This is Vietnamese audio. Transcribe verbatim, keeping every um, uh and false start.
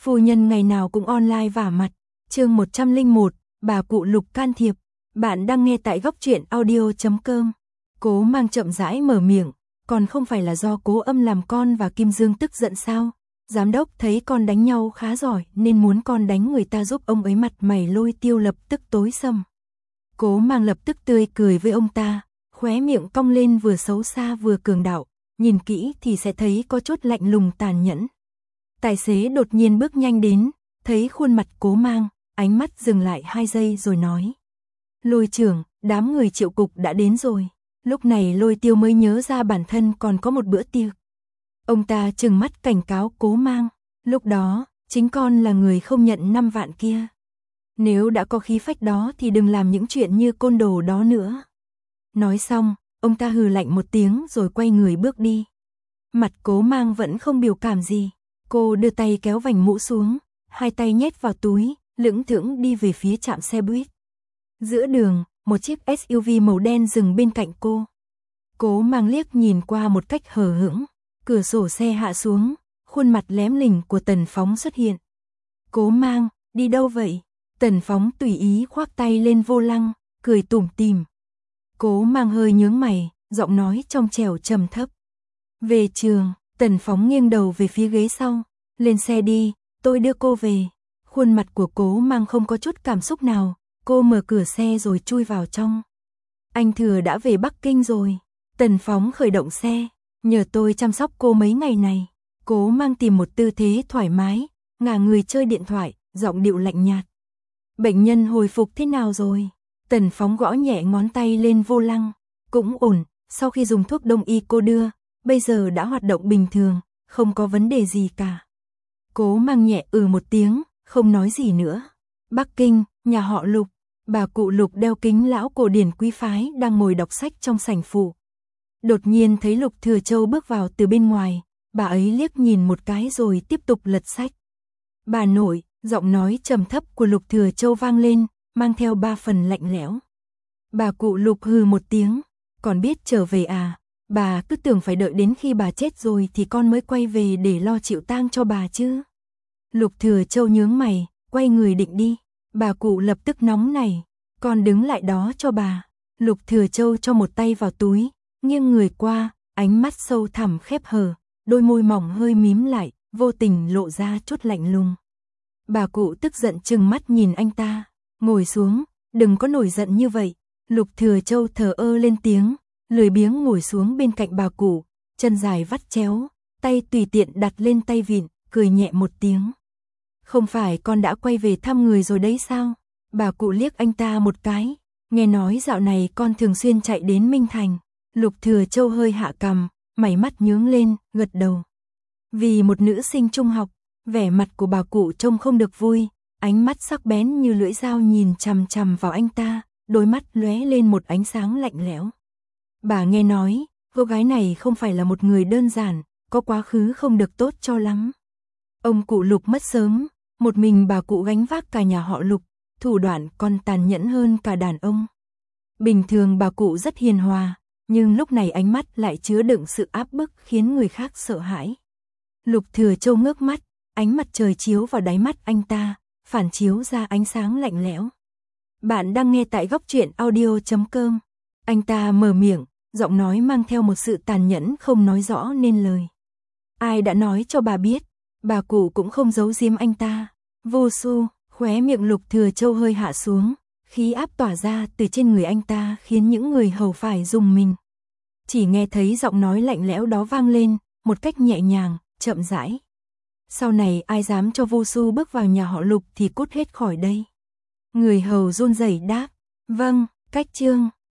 Phu nhân ngày nào cũng online vả mặt. Chương một trăm lẻ một, bà cụ Lục can thiệp. Bạn đang nghe tại góc truyện audio chấm com. Cố Mang chậm rãi mở miệng, còn không phải là do Cố Âm làm con và Kim Dương tức giận sao? Giám đốc thấy con đánh nhau khá giỏi nên muốn con đánh người ta giúp ông ấy, mặt mày Lôi Tiêu lập tức tối sầm. Cố Mang lập tức tươi cười với ông ta, khóe miệng cong lên vừa xấu xa vừa cường đạo, nhìn kỹ thì sẽ thấy có chút lạnh lùng tàn nhẫn. Tài xế đột nhiên bước nhanh đến, thấy khuôn mặt Cố Mang, ánh mắt dừng lại hai giây rồi nói: Lôi trưởng, đám người Triệu cục đã đến rồi. Lúc này Lôi Tiêu mới nhớ ra bản thân còn có một bữa tiệc. Ông ta trừng mắt cảnh cáo Cố Mang, lúc đó, chính con là người không nhận năm vạn kia. Nếu đã có khí phách đó thì đừng làm những chuyện như côn đồ đó nữa. Nói xong, ông ta hừ lạnh một tiếng rồi quay người bước đi. Mặt Cố Mang vẫn không biểu cảm gì. Cô đưa tay kéo vành mũ xuống, hai tay nhét vào túi, lững thững đi về phía trạm xe buýt. Giữa đường, một chiếc ét u vê màu đen dừng bên cạnh cô. Cố Mang liếc nhìn qua một cách hờ hững, cửa sổ xe hạ xuống, khuôn mặt lém lỉnh của Tần Phóng xuất hiện. Cố Mang, đi đâu vậy? Tần Phóng tùy ý khoác tay lên vô lăng, cười tủm tỉm. Cố Mang hơi nhướng mày, giọng nói trong trẻo trầm thấp. Về trường. Tần Phóng nghiêng đầu về phía ghế sau. Lên xe đi, tôi đưa cô về. Khuôn mặt của Cố Mang không có chút cảm xúc nào. Cô mở cửa xe rồi chui vào trong. Anh Thừa đã về Bắc Kinh rồi. Tần Phóng khởi động xe. Nhờ tôi chăm sóc cô mấy ngày này. Cố Mang tìm một tư thế thoải mái, ngả người chơi điện thoại, giọng điệu lạnh nhạt. Bệnh nhân hồi phục thế nào rồi? Tần Phóng gõ nhẹ ngón tay lên vô lăng. Cũng ổn, sau khi dùng thuốc đông y cô đưa, bây giờ đã hoạt động bình thường, không có vấn đề gì cả. Cố Mang nhẹ ừ một tiếng, không nói gì nữa. Bắc Kinh, nhà họ Lục. Bà cụ Lục đeo kính lão cổ điển quý phái đang ngồi đọc sách trong sảnh phụ. Đột nhiên thấy Lục Thừa Châu bước vào từ bên ngoài, bà ấy liếc nhìn một cái rồi tiếp tục lật sách. Bà nội, giọng nói trầm thấp của Lục Thừa Châu vang lên, mang theo ba phần lạnh lẽo. Bà cụ Lục hừ một tiếng, còn biết trở về à? Bà cứ tưởng phải đợi đến khi bà chết rồi thì con mới quay về để lo chịu tang cho bà chứ. Lục Thừa Châu nhướng mày, quay người định đi. Bà cụ lập tức nóng nảy, con đứng lại đó cho bà. Lục Thừa Châu cho một tay vào túi, nghiêng người qua, ánh mắt sâu thẳm khép hờ, đôi môi mỏng hơi mím lại, vô tình lộ ra chút lạnh lùng. Bà cụ tức giận trừng mắt nhìn anh ta, ngồi xuống, đừng có nổi giận như vậy. Lục Thừa Châu thờ ơ lên tiếng, lười biếng ngồi xuống bên cạnh bà cụ, chân dài vắt chéo, tay tùy tiện đặt lên tay vịn, cười nhẹ một tiếng. Không phải con đã quay về thăm người rồi đấy sao? Bà cụ liếc anh ta một cái, nghe nói dạo này con thường xuyên chạy đến Minh Thành. Lục Thừa Châu hơi hạ cằm, mày mắt nhướng lên, gật đầu. Vì một nữ sinh trung học, vẻ mặt của bà cụ trông không được vui, ánh mắt sắc bén như lưỡi dao nhìn chằm chằm vào anh ta, đôi mắt lóe lên một ánh sáng lạnh lẽo. Bà nghe nói, cô gái này không phải là một người đơn giản, có quá khứ không được tốt cho lắm. Ông cụ Lục mất sớm, một mình bà cụ gánh vác cả nhà họ Lục, thủ đoạn còn tàn nhẫn hơn cả đàn ông. Bình thường bà cụ rất hiền hòa, nhưng lúc này ánh mắt lại chứa đựng sự áp bức khiến người khác sợ hãi. Lục Thừa Châu ngước mắt, ánh mặt trời chiếu vào đáy mắt anh ta, phản chiếu ra ánh sáng lạnh lẽo. Bạn đang nghe tại góc truyện audio chấm com. Anh ta mở miệng, giọng nói mang theo một sự tàn nhẫn không nói rõ nên lời. Ai đã nói cho bà biết? Bà cụ cũng không giấu giếm anh ta. Vô su, khóe miệng Lục Thừa Châu hơi hạ xuống, khí áp tỏa ra từ trên người anh ta khiến những người hầu phải rùng mình. Chỉ nghe thấy giọng nói lạnh lẽo đó vang lên, một cách nhẹ nhàng, chậm rãi. Sau này ai dám cho Vô Su bước vào nhà họ Lục thì cút hết khỏi đây. Người hầu run rẩy đáp, vâng, cách chương.